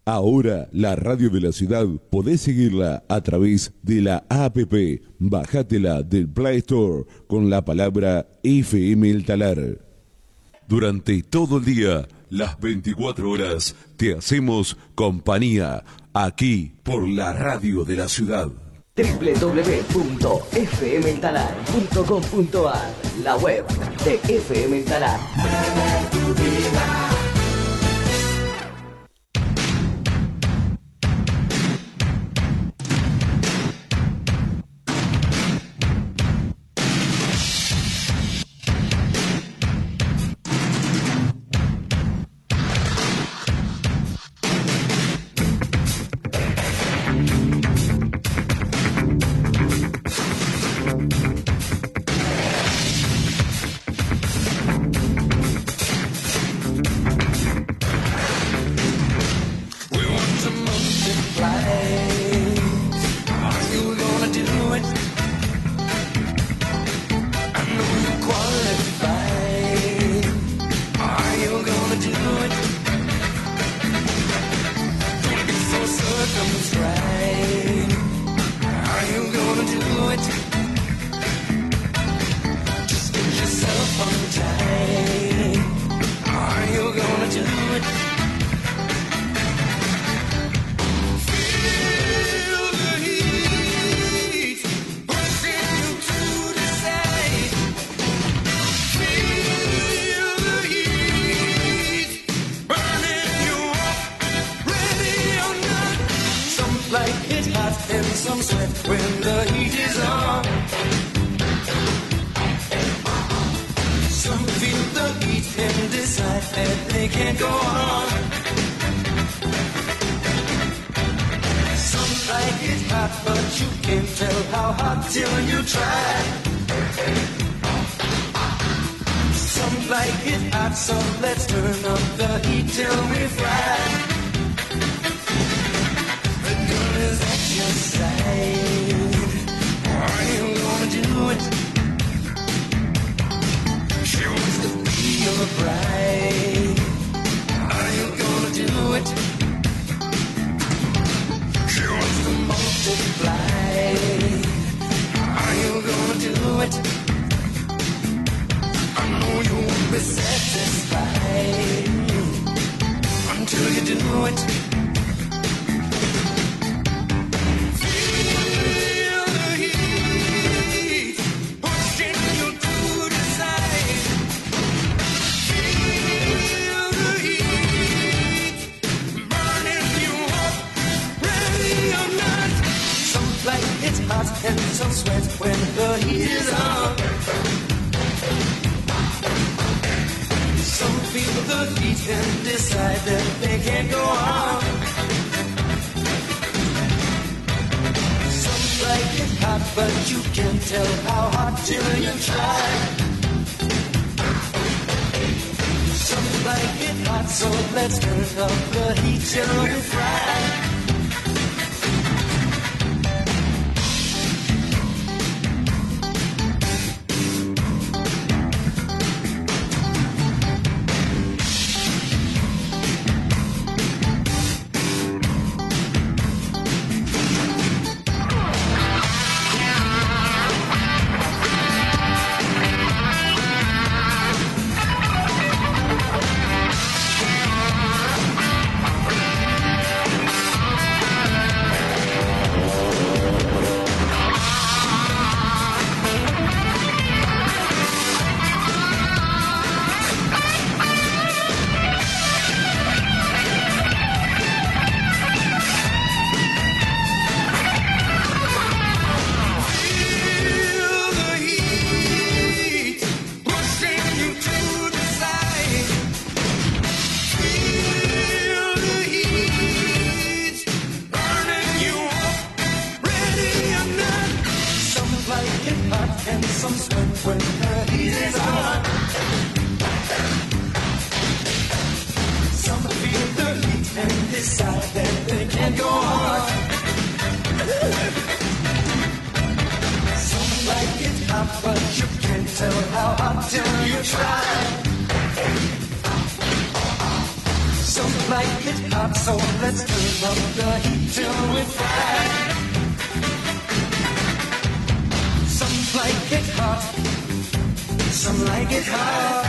Ahora, la radio de la ciudad podés seguirla a través de la APP. Bajátela del Play Store con la palabra FM El Talar. Durante todo el día, las 24 horas, te hacemos compañía aquí por la radio de la ciudad. www.fmeltalar.com.ar, la web de FM El Talar. Some like it hot, so let's turn up the heat till we fry. Some like it hot, some like it hot.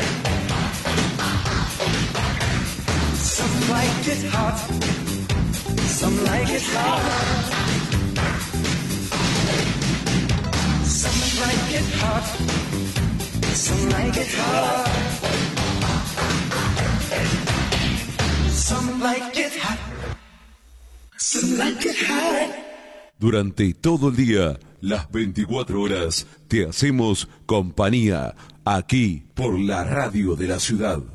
Some like it hot, some like it hot. Some like it hot, some like it hot. Some like it hot, some like it hot. Durante todo el día, las 24 horas, te hacemos compañía aquí por la radio de la ciudad.